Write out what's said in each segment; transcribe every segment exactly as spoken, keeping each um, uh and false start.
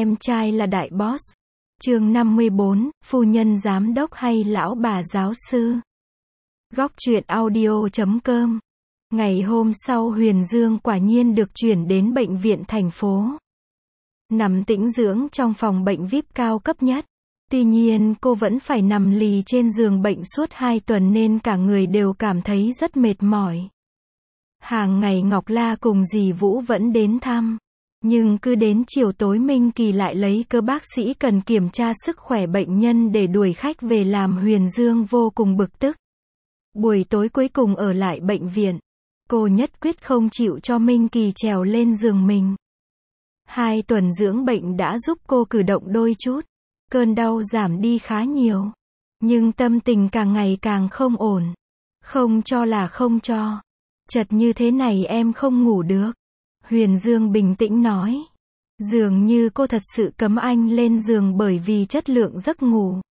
Em trai là đại boss. Chương năm mươi bốn, phu nhân giám đốc hay lão bà giáo sư. Góc truyện audio chấm com. Ngày hôm sau Huyền Dương quả nhiên được chuyển đến bệnh viện thành phố. Nằm tĩnh dưỡng trong phòng bệnh vi ai pi cao cấp nhất. Tuy nhiên cô vẫn phải nằm lì trên giường bệnh suốt hai tuần nên cả người đều cảm thấy rất mệt mỏi. Hàng ngày Ngọc La cùng dì Vũ vẫn đến thăm. Nhưng cứ đến chiều tối Minh Kỳ lại lấy cớ bác sĩ cần kiểm tra sức khỏe bệnh nhân để đuổi khách về làm Huyền Dương vô cùng bực tức. Buổi tối cuối cùng ở lại bệnh viện, cô nhất quyết không chịu cho Minh Kỳ trèo lên giường mình. Hai tuần dưỡng bệnh đã giúp cô cử động đôi chút, cơn đau giảm đi khá nhiều. Nhưng tâm tình càng ngày càng không ổn. Không cho là không cho. Chật như thế này em không ngủ được. Huyền Dương bình tĩnh nói. Dường như cô thật sự cấm anh lên giường bởi vì chất lượng giấc ngủ.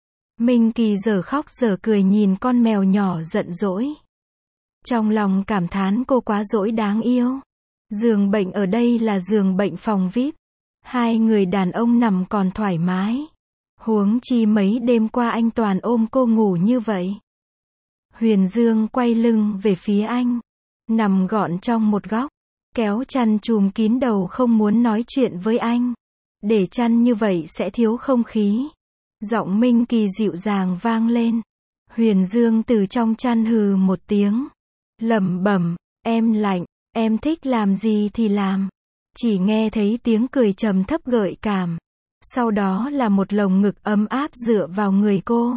Minh Kỳ giờ khóc giờ cười nhìn con mèo nhỏ giận dỗi. Trong lòng cảm thán cô quá dỗi đáng yêu. Giường bệnh ở đây là giường bệnh phòng vi ai pi. Hai người đàn ông nằm còn thoải mái. Huống chi mấy đêm qua anh toàn ôm cô ngủ như vậy. Huyền Dương quay lưng về phía anh. Nằm gọn trong một góc. Kéo chăn chùm kín đầu không muốn nói chuyện với anh. Để chăn như vậy sẽ thiếu không khí. Giọng Minh Kỳ dịu dàng vang lên. Huyền Dương từ trong chăn hừ một tiếng. Lẩm bẩm, em lạnh, em thích làm gì thì làm. Chỉ nghe thấy tiếng cười trầm thấp gợi cảm. Sau đó là một lồng ngực ấm áp dựa vào người cô.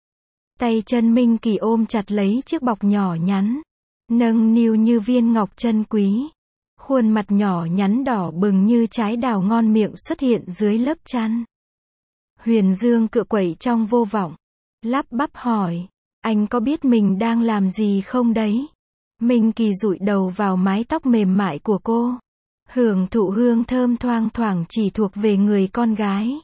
Tay chân Minh Kỳ ôm chặt lấy chiếc bọc nhỏ nhắn. Nâng niu như viên ngọc chân quý. Khuôn mặt nhỏ nhắn đỏ bừng như trái đào ngon miệng xuất hiện dưới lớp chăn. Huyền Dương cựa quẩy trong vô vọng. Lắp bắp hỏi. Anh có biết mình đang làm gì không đấy? Minh Kỳ dụi đầu vào mái tóc mềm mại của cô. Hưởng thụ hương thơm thoang thoảng chỉ thuộc về người con gái.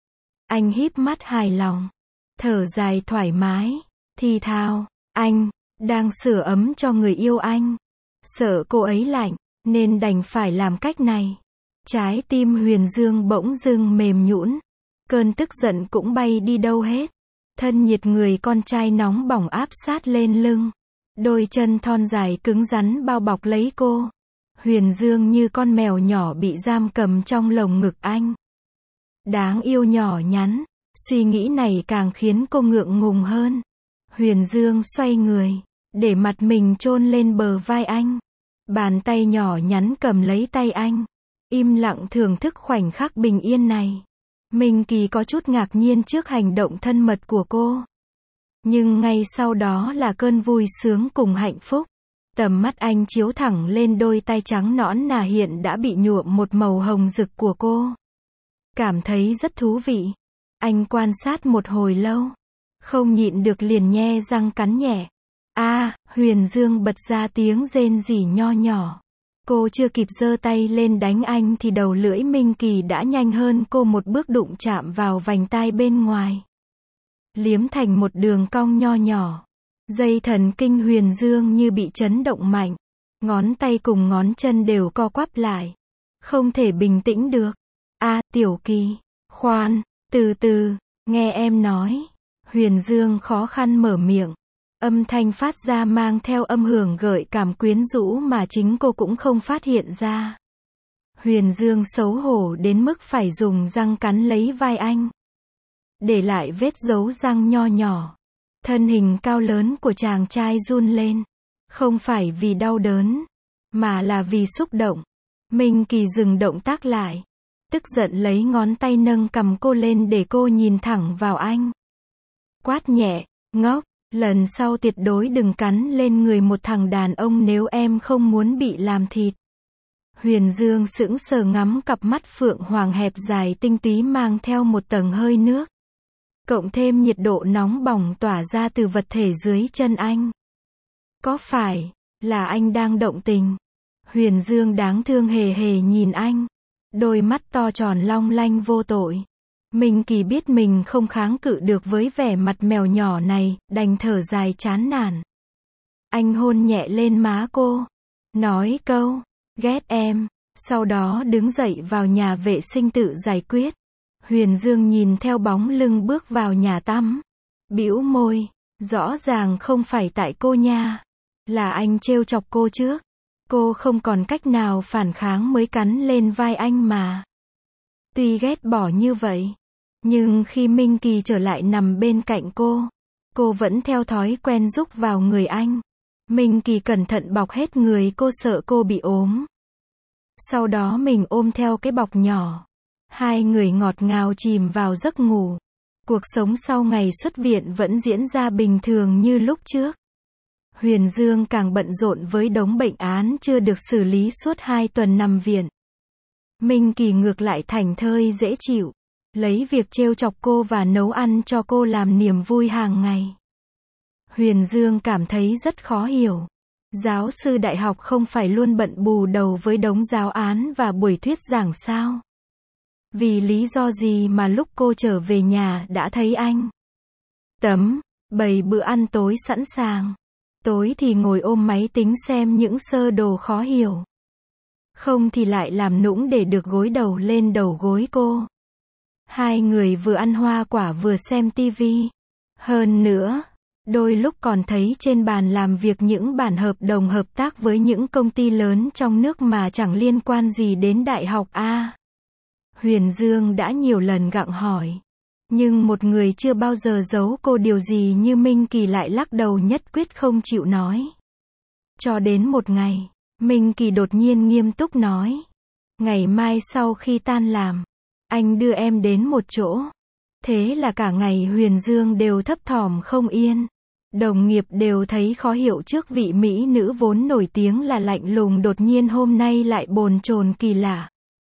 Anh híp mắt hài lòng. Thở dài thoải mái. Thì thào. Anh đang sửa ấm cho người yêu anh. Sợ cô ấy lạnh, nên đành phải làm cách này. Trái tim Huyền Dương bỗng dưng mềm nhũn. Cơn tức giận cũng bay đi đâu hết. Thân nhiệt người con trai nóng bỏng áp sát lên lưng. Đôi chân thon dài cứng rắn bao bọc lấy cô. Huyền Dương như con mèo nhỏ bị giam cầm trong lồng ngực anh. Đáng yêu nhỏ nhắn. Suy nghĩ này càng khiến cô ngượng ngùng hơn. Huyền Dương xoay người, để mặt mình chôn lên bờ vai anh. Bàn tay nhỏ nhắn cầm lấy tay anh. Im lặng thưởng thức khoảnh khắc bình yên này. Minh Kỳ có chút ngạc nhiên trước hành động thân mật của cô. Nhưng ngay sau đó là cơn vui sướng cùng hạnh phúc. Tầm mắt anh chiếu thẳng lên đôi tay trắng nõn nà hiện đã bị nhuộm một màu hồng rực của cô. Cảm thấy rất thú vị. Anh quan sát một hồi lâu. Không nhịn được liền nhe răng cắn nhẹ. A, à, Huyền Dương bật ra tiếng rên rỉ nho nhỏ. Cô chưa kịp giơ tay lên đánh anh thì đầu lưỡi Minh Kỳ đã nhanh hơn cô một bước đụng chạm vào vành tai bên ngoài. Liếm thành một đường cong nho nhỏ. Dây thần kinh Huyền Dương như bị chấn động mạnh. Ngón tay cùng ngón chân đều co quắp lại. Không thể bình tĩnh được. A, à, Tiểu Kỳ. Khoan, từ từ, nghe em nói. Huyền Dương khó khăn mở miệng. Âm thanh phát ra mang theo âm hưởng gợi cảm quyến rũ mà chính cô cũng không phát hiện ra. Huyền Dương xấu hổ đến mức phải dùng răng cắn lấy vai anh. Để lại vết dấu răng nho nhỏ. Thân hình cao lớn của chàng trai run lên. Không phải vì đau đớn, mà là vì xúc động. Minh Kỳ dừng động tác lại. Tức giận lấy ngón tay nâng cầm cô lên để cô nhìn thẳng vào anh. Quát nhẹ, ngốc, lần sau tuyệt đối đừng cắn lên người một thằng đàn ông nếu em không muốn bị làm thịt. Huyền Dương sững sờ ngắm cặp mắt phượng hoàng hẹp dài tinh túy mang theo một tầng hơi nước. Cộng thêm nhiệt độ nóng bỏng tỏa ra từ vật thể dưới chân anh. Có phải là anh đang động tình? Huyền Dương đáng thương hề hề nhìn anh. Đôi mắt to tròn long lanh vô tội. Minh Kỳ biết mình không kháng cự được với vẻ mặt mèo nhỏ này, đành thở dài chán nản. Anh hôn nhẹ lên má cô. Nói câu, ghét em, Sau đó đứng dậy vào nhà vệ sinh tự giải quyết. Huyền Dương nhìn theo bóng lưng bước vào nhà tắm. Bĩu môi, rõ ràng không phải tại cô nha. Là anh trêu chọc cô trước. Cô không còn cách nào phản kháng mới cắn lên vai anh mà. Tuy ghét bỏ như vậy, nhưng khi Minh Kỳ trở lại nằm bên cạnh cô, cô vẫn theo thói quen rúc vào người anh. Minh Kỳ cẩn thận bọc hết người cô sợ cô bị ốm. Sau đó mình ôm theo cái bọc nhỏ. Hai người ngọt ngào chìm vào giấc ngủ. Cuộc sống sau ngày xuất viện vẫn diễn ra bình thường như lúc trước. Huyền Dương càng bận rộn với đống bệnh án chưa được xử lý suốt hai tuần nằm viện. Minh Kỳ ngược lại thảnh thơi dễ chịu, lấy việc trêu chọc cô và nấu ăn cho cô làm niềm vui hàng ngày. Huyền Dương cảm thấy rất khó hiểu. Giáo sư đại học không phải luôn bận bù đầu với đống giáo án và buổi thuyết giảng sao? Vì lý do gì mà lúc cô trở về nhà đã thấy anh tấm bày bữa ăn tối sẵn sàng. Tối thì ngồi ôm máy tính xem những sơ đồ khó hiểu. Không thì lại làm nũng để được gối đầu lên đầu gối cô. Hai người vừa ăn hoa quả vừa xem tivi. Hơn nữa, đôi lúc còn thấy trên bàn làm việc những bản hợp đồng hợp tác với những công ty lớn trong nước mà chẳng liên quan gì đến đại học A. Huyền Dương đã nhiều lần gặng hỏi. Nhưng một người chưa bao giờ giấu cô điều gì như Minh Kỳ lại lắc đầu nhất quyết không chịu nói. Cho đến một ngày, Minh Kỳ đột nhiên nghiêm túc nói. Ngày mai sau khi tan làm, anh đưa em đến một chỗ. Thế là cả ngày Huyền Dương đều thấp thỏm không yên. Đồng nghiệp đều thấy khó hiểu trước vị mỹ nữ vốn nổi tiếng là lạnh lùng đột nhiên hôm nay lại bồn chồn kỳ lạ.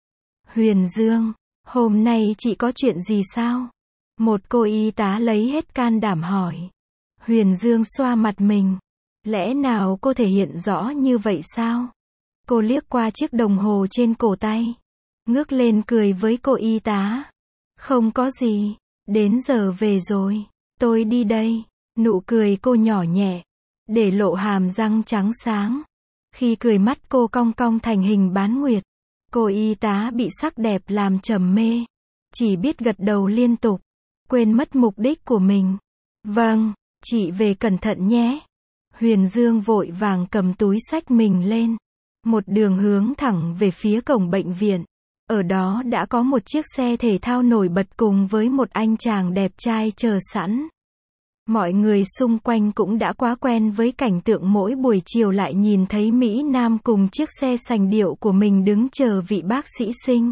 Huyền Dương, hôm nay chị có chuyện gì sao? Một cô y tá lấy hết can đảm hỏi. Huyền Dương xoa mặt mình. Lẽ nào cô thể hiện rõ như vậy sao? Cô liếc qua chiếc đồng hồ trên cổ tay. Ngước lên cười với cô y tá. Không có gì, đến giờ về rồi. Tôi đi đây. Nụ cười cô nhỏ nhẹ, để lộ hàm răng trắng sáng. Khi cười mắt cô cong cong thành hình bán nguyệt. Cô y tá bị sắc đẹp làm trầm mê. Chỉ biết gật đầu liên tục. Quên mất mục đích của mình. Vâng, chị về cẩn thận nhé. Huyền Dương vội vàng cầm túi xách mình lên. Một đường hướng thẳng về phía cổng bệnh viện. Ở đó đã có một chiếc xe thể thao nổi bật cùng với một anh chàng đẹp trai chờ sẵn. Mọi người xung quanh cũng đã quá quen với cảnh tượng mỗi buổi chiều lại nhìn thấy Mỹ Nam cùng chiếc xe sành điệu của mình đứng chờ vị bác sĩ xinh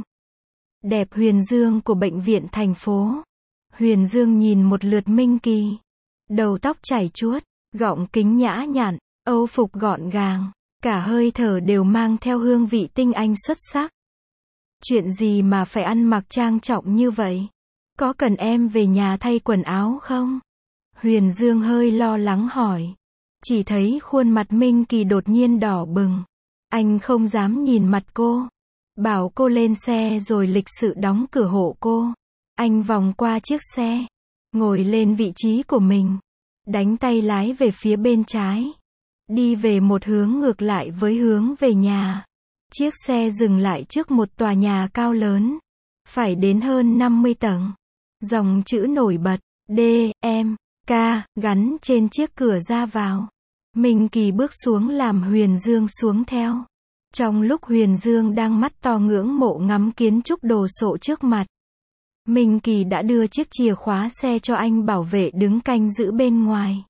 đẹp Huyền Dương của bệnh viện thành phố. Huyền Dương nhìn một lượt Minh Kỳ. Đầu tóc chảy chuốt, gọng kính nhã nhặn, âu phục gọn gàng, cả hơi thở đều mang theo hương vị tinh anh xuất sắc. Chuyện gì mà phải ăn mặc trang trọng như vậy? Có cần em về nhà thay quần áo không? Huyền Dương hơi lo lắng hỏi. Chỉ thấy khuôn mặt Minh Kỳ đột nhiên đỏ bừng. Anh không dám nhìn mặt cô. Bảo cô lên xe rồi lịch sự đóng cửa hộ cô. Anh vòng qua chiếc xe. Ngồi lên vị trí của mình. Đánh tay lái về phía bên trái. Đi về một hướng ngược lại với hướng về nhà. Chiếc xe dừng lại trước một tòa nhà cao lớn. Phải đến hơn năm mươi tầng. Dòng chữ nổi bật. D, M, K, gắn trên chiếc cửa ra vào. Minh Kỳ bước xuống làm Huyền Dương xuống theo. Trong lúc Huyền Dương đang mắt to ngưỡng mộ ngắm kiến trúc đồ sộ trước mặt, Minh Kỳ đã đưa chiếc chìa khóa xe cho anh bảo vệ đứng canh giữ bên ngoài.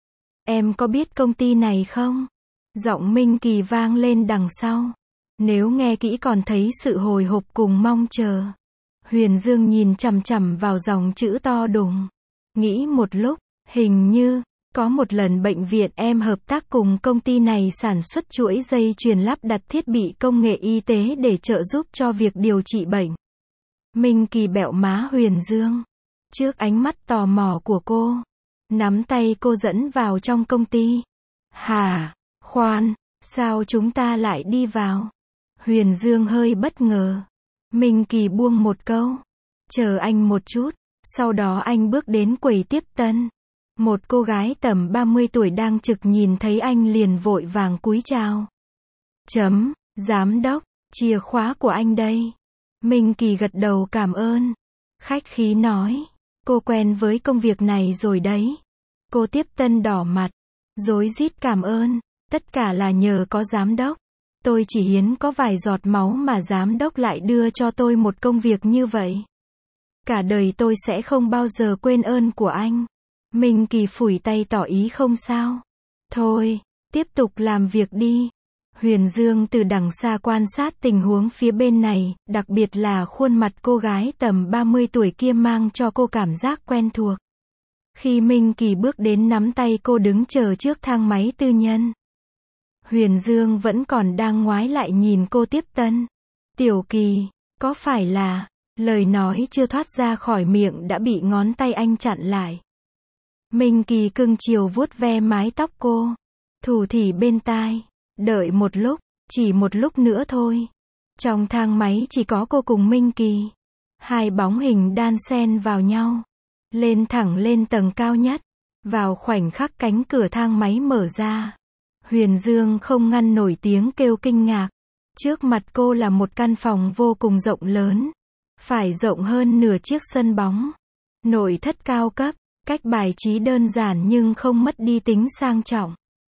Em có biết công ty này không? Giọng Minh Kỳ vang lên đằng sau. Nếu nghe kỹ còn thấy sự hồi hộp cùng mong chờ. Huyền Dương nhìn chằm chằm vào dòng chữ to đùng. Nghĩ một lúc, hình như, có một lần bệnh viện em hợp tác cùng công ty này sản xuất chuỗi dây chuyền lắp đặt thiết bị công nghệ y tế để trợ giúp cho việc điều trị bệnh. Minh Kỳ bẹo má Huyền Dương. Trước ánh mắt tò mò của cô, nắm tay cô dẫn vào trong công ty. Hả? Khoan, sao chúng ta lại đi vào? Huyền Dương hơi bất ngờ. Minh Kỳ buông một câu. Chờ anh một chút. Sau đó anh bước đến quầy tiếp tân. Một cô gái tầm ba mươi tuổi đang trực nhìn thấy anh liền vội vàng cúi chào. Chấm, giám đốc, Chìa khóa của anh đây. Minh Kỳ gật đầu cảm ơn. Khách khí nói. Cô quen với công việc này rồi đấy. Cô tiếp tân đỏ mặt. Rối rít cảm ơn. Tất cả là nhờ có giám đốc. Tôi chỉ hiến có vài giọt máu mà giám đốc lại đưa cho tôi một công việc như vậy. Cả đời tôi sẽ không bao giờ quên ơn của anh. Minh Kỳ phủi tay tỏ ý không sao. Thôi, tiếp tục làm việc đi. Huyền Dương từ đằng xa quan sát tình huống phía bên này, đặc biệt là khuôn mặt cô gái tầm ba mươi tuổi kia mang cho cô cảm giác quen thuộc. Khi Minh Kỳ bước đến nắm tay cô đứng chờ trước thang máy tư nhân. Huyền Dương vẫn còn đang ngoái lại nhìn cô tiếp tân. Tiểu Kỳ, có phải là... Lời nói chưa thoát ra khỏi miệng đã bị ngón tay anh chặn lại. Minh Kỳ cưng chiều vuốt ve mái tóc cô. Thủ thỉ bên tai. Đợi một lúc, chỉ một lúc nữa thôi. Trong thang máy chỉ có cô cùng Minh Kỳ. Hai bóng hình đan xen vào nhau. Lên thẳng lên tầng cao nhất. Vào khoảnh khắc cánh cửa thang máy mở ra. Huyền Dương không ngăn nổi tiếng kêu kinh ngạc. Trước mặt cô là một căn phòng vô cùng rộng lớn. Phải rộng hơn nửa chiếc sân bóng. Nội thất cao cấp, cách bài trí đơn giản nhưng không mất đi tính sang trọng.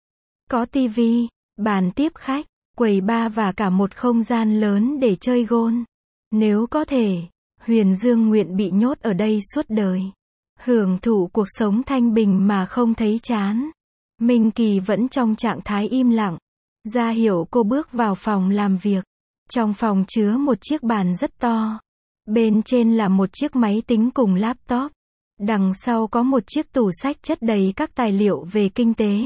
Có tivi, bàn tiếp khách, quầy bar và cả một không gian lớn để chơi golf. Nếu có thể, Huyền Dương nguyện bị nhốt ở đây suốt đời. Hưởng thụ cuộc sống thanh bình mà không thấy chán. Minh Kỳ vẫn trong trạng thái im lặng. Ra hiệu cô bước vào phòng làm việc. Trong phòng chứa một chiếc bàn rất to. Bên trên là một chiếc máy tính cùng laptop. Đằng sau có một chiếc tủ sách chất đầy các tài liệu về kinh tế.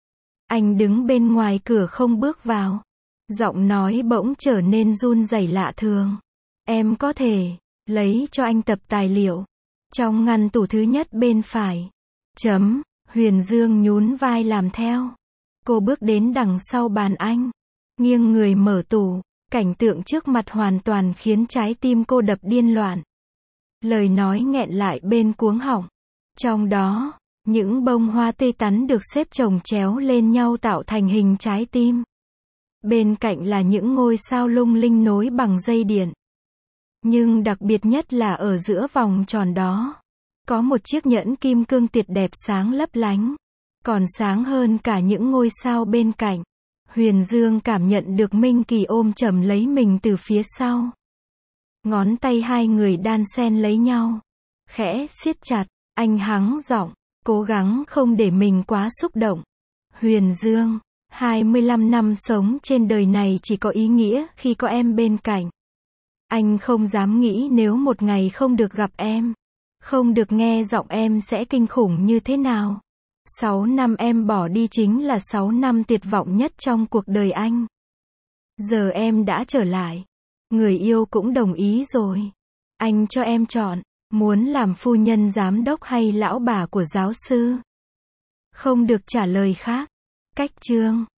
Anh đứng bên ngoài cửa không bước vào. Giọng nói bỗng trở nên run rẩy lạ thường. Em có thể lấy cho anh tập tài liệu. Trong ngăn tủ thứ nhất bên phải. Chấm. Huyền Dương nhún vai làm theo. Cô bước đến đằng sau bàn anh. Nghiêng người mở tủ. Cảnh tượng trước mặt hoàn toàn khiến trái tim cô đập điên loạn. Lời nói nghẹn lại bên cuống họng. Trong đó, những bông hoa tươi tắn được xếp chồng chéo lên nhau tạo thành hình trái tim. Bên cạnh là những ngôi sao lung linh nối bằng dây điện. Nhưng đặc biệt nhất là ở giữa vòng tròn đó. Có một chiếc nhẫn kim cương tuyệt đẹp sáng lấp lánh. Còn sáng hơn cả những ngôi sao bên cạnh. Huyền Dương cảm nhận được Minh Kỳ ôm chầm lấy mình từ phía sau. Ngón tay hai người đan xen lấy nhau. Khẽ siết chặt, anh hắng giọng, cố gắng không để mình quá xúc động. Huyền Dương, hai mươi lăm năm sống trên đời này chỉ có ý nghĩa khi có em bên cạnh. Anh không dám nghĩ nếu một ngày không được gặp em, không được nghe giọng em sẽ kinh khủng như thế nào. Sáu năm em bỏ đi chính là sáu năm tuyệt vọng nhất trong cuộc đời anh. Giờ em đã trở lại. Người yêu cũng đồng ý rồi. Anh cho em chọn, muốn làm phu nhân giám đốc hay lão bà của giáo sư. Không được trả lời khác. Cách chương